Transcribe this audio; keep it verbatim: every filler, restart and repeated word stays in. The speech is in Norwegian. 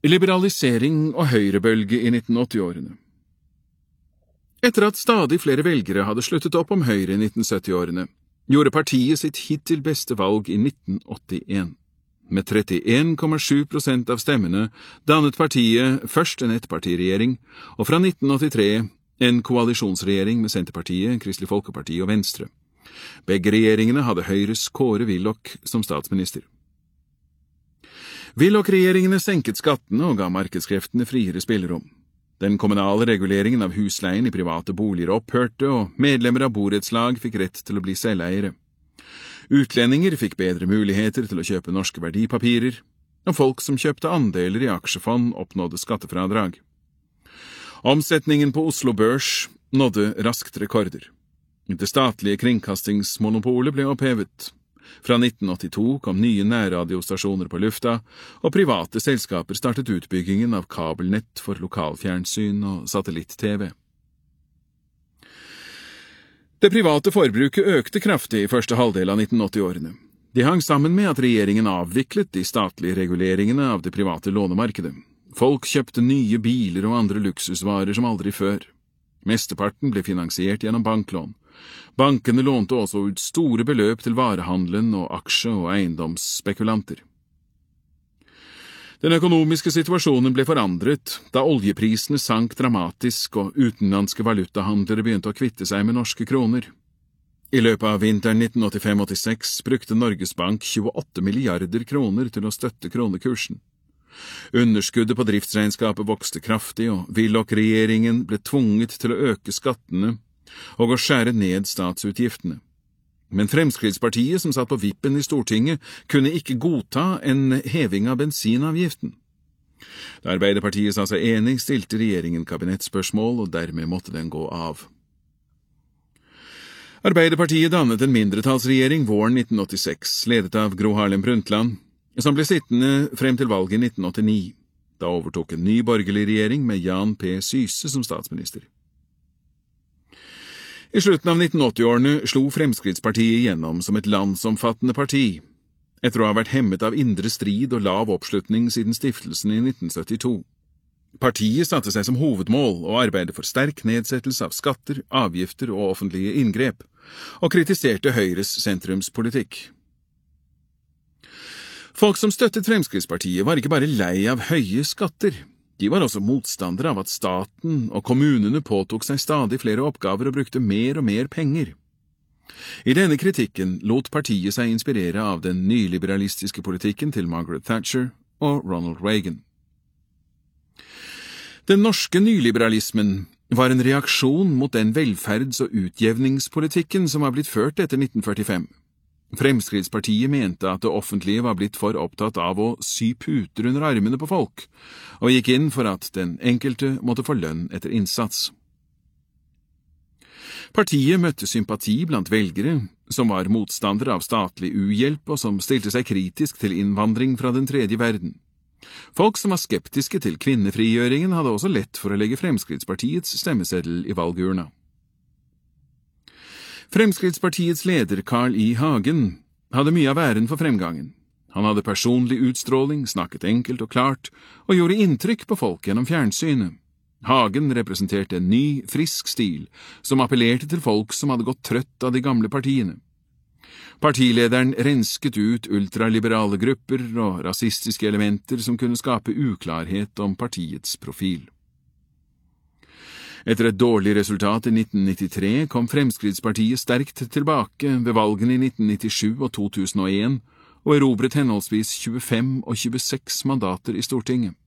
Liberalisering og høyrebølge i nittenåtti-årene. Etter at stadig flere velgere hadde sluttet opp om Høyre i nittensytti-årene, gjorde partiet sitt hittil beste valg i nitten åttien. Med trettien komma sju prosent av stemmene dannet partiet først en ettpartiregjering, og fra nitten åttitre en koalisjonsregjering med Senterpartiet, Kristelig Folkeparti og Venstre. Begge regjeringene hadde Høyres Kåre Willoch som statsminister. Willoch-regjeringene senket skattene og ga markedskreftene friere spillerom. Den kommunale reguleringen av husleien i private boliger opphørte, og medlemmer av borettslag fikk rett til å bli selveiere. Utlendinger fikk bedre muligheter til å kjøpe norske verdipapirer, og folk som kjøpte andeler i aksjefond oppnådde skattefradrag. Omsetningen på Oslo Børs nådde raskt rekorder. Det statlige kringkastingsmonopolet ble opphevet. Fra nitten åttito kom nye nærradiostasjoner på lufta, og private selskaper startet utbyggingen av kabelnett for lokalfjernsyn og satellitt-T V. Det private forbruket økte kraftig i første halvdel av nitten åtti-årene. De hang sammen med at regjeringen avviklet de statlige reguleringene av det private lånemarkedet. Folk kjøpte nye biler og andre luksusvarer som aldri før. Mesteparten ble finansiert gjennom banklån. Bankene lånte også ut store beløp til varehandelen og aksje- og eiendomsspekulanter. Den økonomiske situasjonen ble forandret da oljeprisene sank dramatisk og utenlandske valutahandlere begynte å kvitte seg med norske kroner. I løpet av vinteren nitten åttifem åttiseks brukte Norges Bank tjueåtte milliarder kroner til å støtte kronekursen. Underskuddet på driftsregnskapet vokste kraftig, og Willoch-regjeringen ble tvunget til å øke skattene og å skjære ned statsutgiftene. Men Fremskrittspartiet, som satt på vippen i Stortinget, kunne ikke godta en heving av bensinavgiften. Da Arbeiderpartiet sa seg enig, stilte regjeringen kabinettspørsmål, og dermed måtte den gå av. Arbeiderpartiet dannet en mindretallsregjering våren nitten åttiseks, ledet av Gro Harlem Brundtland, som ble sittende frem til valget i nitten åttini. Da overtok en ny borgerlig regjering med Jan P. Syse som statsminister. I slutten av nitten åtti-årene slo Fremskrittspartiet igjennom som et landsomfattende parti, etter å ha vært hemmet av indre strid og lav oppslutning siden stiftelsen i nitten syttito. Partiet satte seg som hovedmål å arbeide for sterk nedsettelse av skatter, avgifter og offentlige inngrep, og kritiserte Høyres sentrumspolitikk. Folk som støttet Fremskrittspartiet var ikke bare lei av høye skatter. De var også motstandere av at staten og kommunene påtok seg stadig flere oppgaver og brukte mer og mer penger. I denne kritikken lot partiet seg inspirere av den nyliberalistiske politikken til Margaret Thatcher og Ronald Reagan. Den norske nyliberalismen var en reaksjon mot den velferds- og utjevningspolitikken som var blitt ført etter nitten førtifem. Fremskrittspartiet mente at det offentlige var blitt for opptatt av å sy puter under armene på folk, og gikk inn for at den enkelte måtte få lønn etter innsats. Partiet møtte sympati blant velgere, som var motstandere av statlig uhjelp og som stilte seg kritisk til innvandring fra den tredje verden. Folk som var skeptiske til kvinnefrigjøringen hadde også lett for å legge Fremskrittspartiets stemmeseddel i valgurna. Fremskrittspartiets leder Carl I. Hagen hadde mye av æren for fremgangen. Han hadde personlig utstråling, snakket enkelt og klart, og gjorde inntrykk på folk gjennom fjernsynet. Hagen representerte en ny, frisk stil, som appellerte til folk som hadde gått trøtt av de gamle partiene. Partilederen rensket ut ultraliberale grupper og rasistiske elementer som kunne skape uklarhet om partiets profil. Etter et dårlig resultat i nitten nittitre kom Fremskrittspartiet sterkt tilbake ved valgene i nitten nittisju og to tusen og en, og erobret henholdsvis tjuefem og tjueseks mandater i Stortinget.